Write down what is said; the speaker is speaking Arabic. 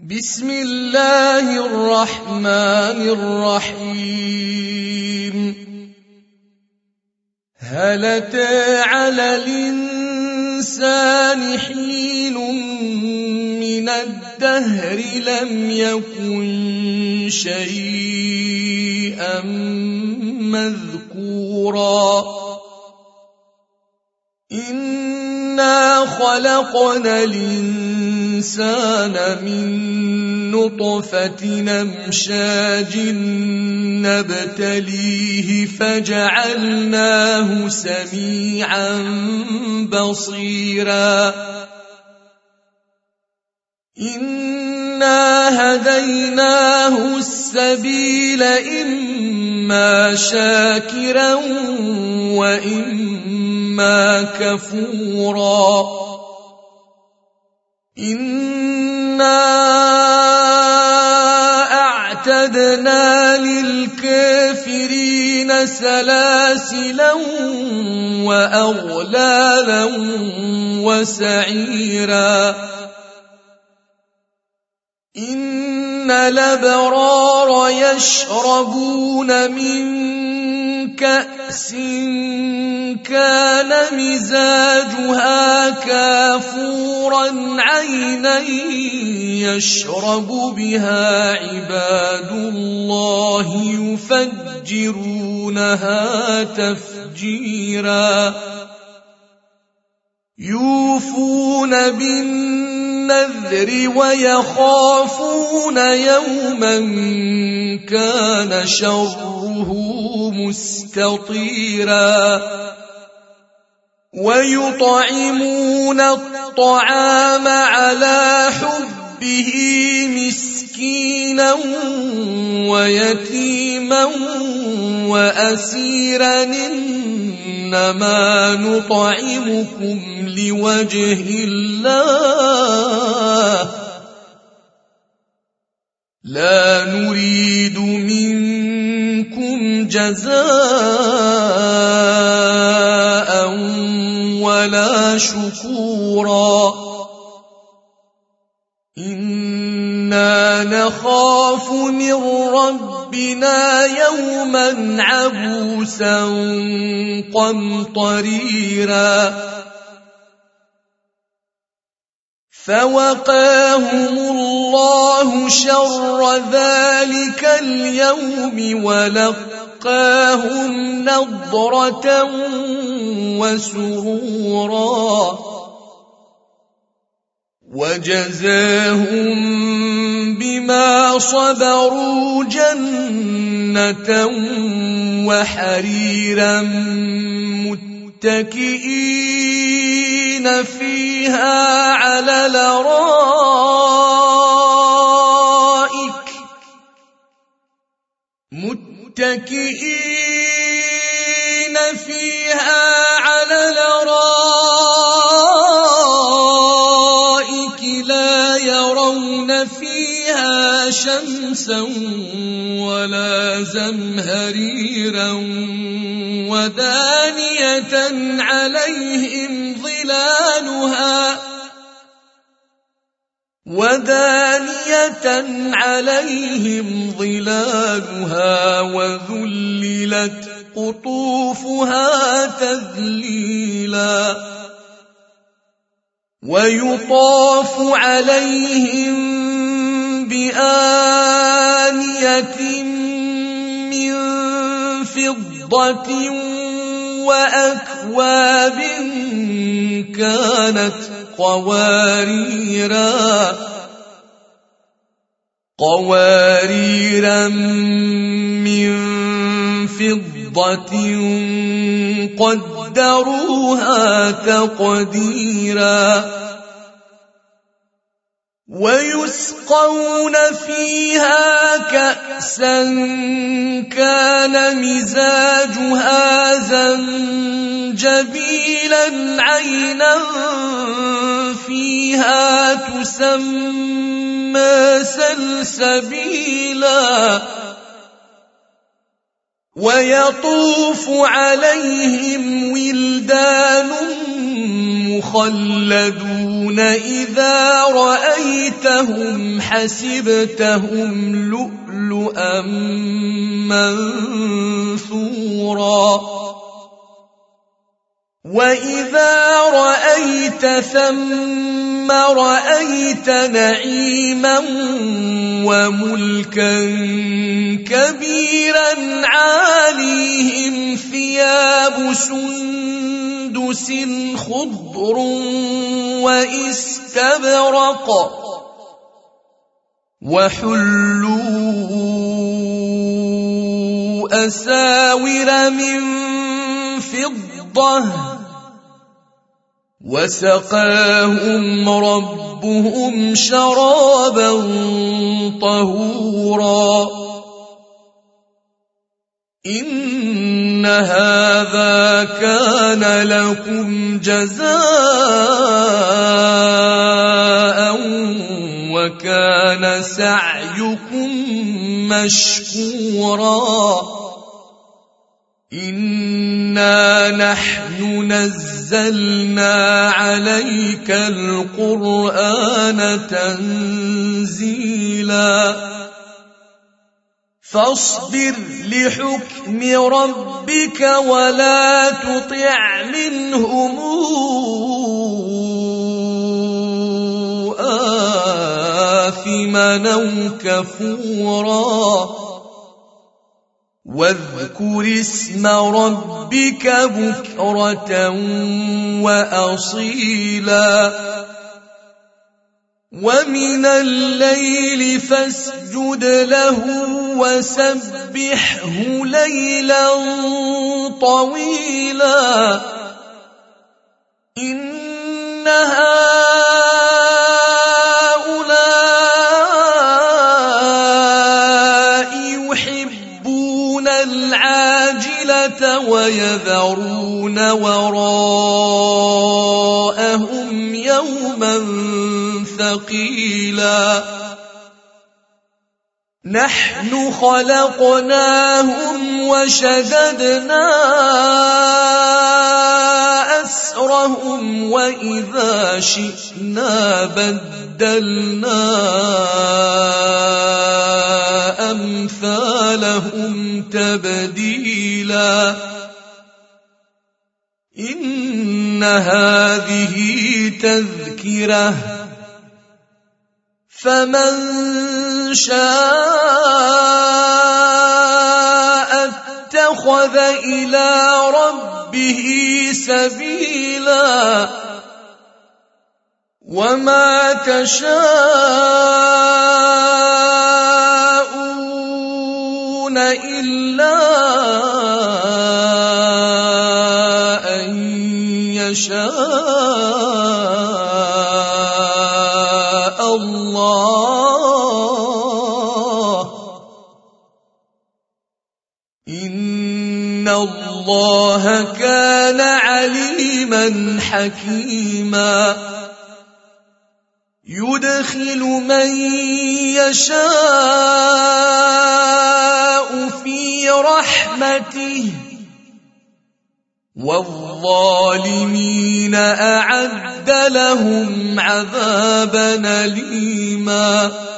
بسم الله الرحمن الرحيم. هل أتى على الإنسان حين من الدهر لم يكن شيئا مذكورا إنا خلقنا الإنسان من نطفة أمشاج نبتليه فجعلناه سميعا بصيرا إنا هديناه السبيل إما شاكرا وإما كفورا إنا أعتدنا للكافرين سلاسلا وأغلالا وسعيرا إن الأبرار يشربون من كأس كان مزاجها كافورا عينا يشرب بها عباد الله يفجرونها تفجيرا يوفون بالنذر ويخافون يوما كان شره مستطيرا ويطعمون الطعام على حبه مسكينا ويتيما وأسيرا إنما نطعمكم لوجه الله لا نريد منكم جزاء ولا شكورا إنا نخاف من ربنا يوما عبوسا قمطريرا فوقاهم الله شر ذلك اليوم ولقاهم نضرة وسرورا وجزاهم بما صبروا جنة وحريرا متكئين فيها على الأرائك لا يرون فيها شمسا ولا زمهريرا ودانية عليهم ظلالها وذللت قطوفها تذليلا ويطاف عليهم بآنية من فضة وأكواب كانت قواريرا من فضة قدروها تقديرا ويسقون فيها كأسا كان مزاجها زنجبيلا عينا فيها تسمى سلسبيلا ويطوف عليهم ولدان المخلدون إذا رأيتهم حسبتهم لؤلؤا منثورا وإذا رأيت ثم رأيت نعيما وملكا كبيرا عاليهم ثياب سندس خضر واستبرق وحلوا أساور من فضة وسقاهم ربهم شرابا طهورا إن هذا كان لكم جزاء وكان سعيكم مشكورا إنا نحن نزلنا عليك القرآن تنزيلا فاصبر لحكم ربك ولا تطع منهم آثما أو كفورا واذكر اسم ربك بكرة وأصيلا ومن الليل فاسجد له وسبحه ليلا طويلا إن هؤلاء يحبون العاجلة ويذرون وراءهم يوما ثقيلا نحن خلقناهم وشددنا أسرهم وإذا شئنا بدلنا أمثالهم تبديلا إن هذه تذكرة فمن شاء اتخذ إلى ربه سبيلا وما تشاءون إلا أن يشاء الله إن الله كان عليما حكيما يدخل من يشاء في رحمته والظالمين أعد لهم عذابا أليما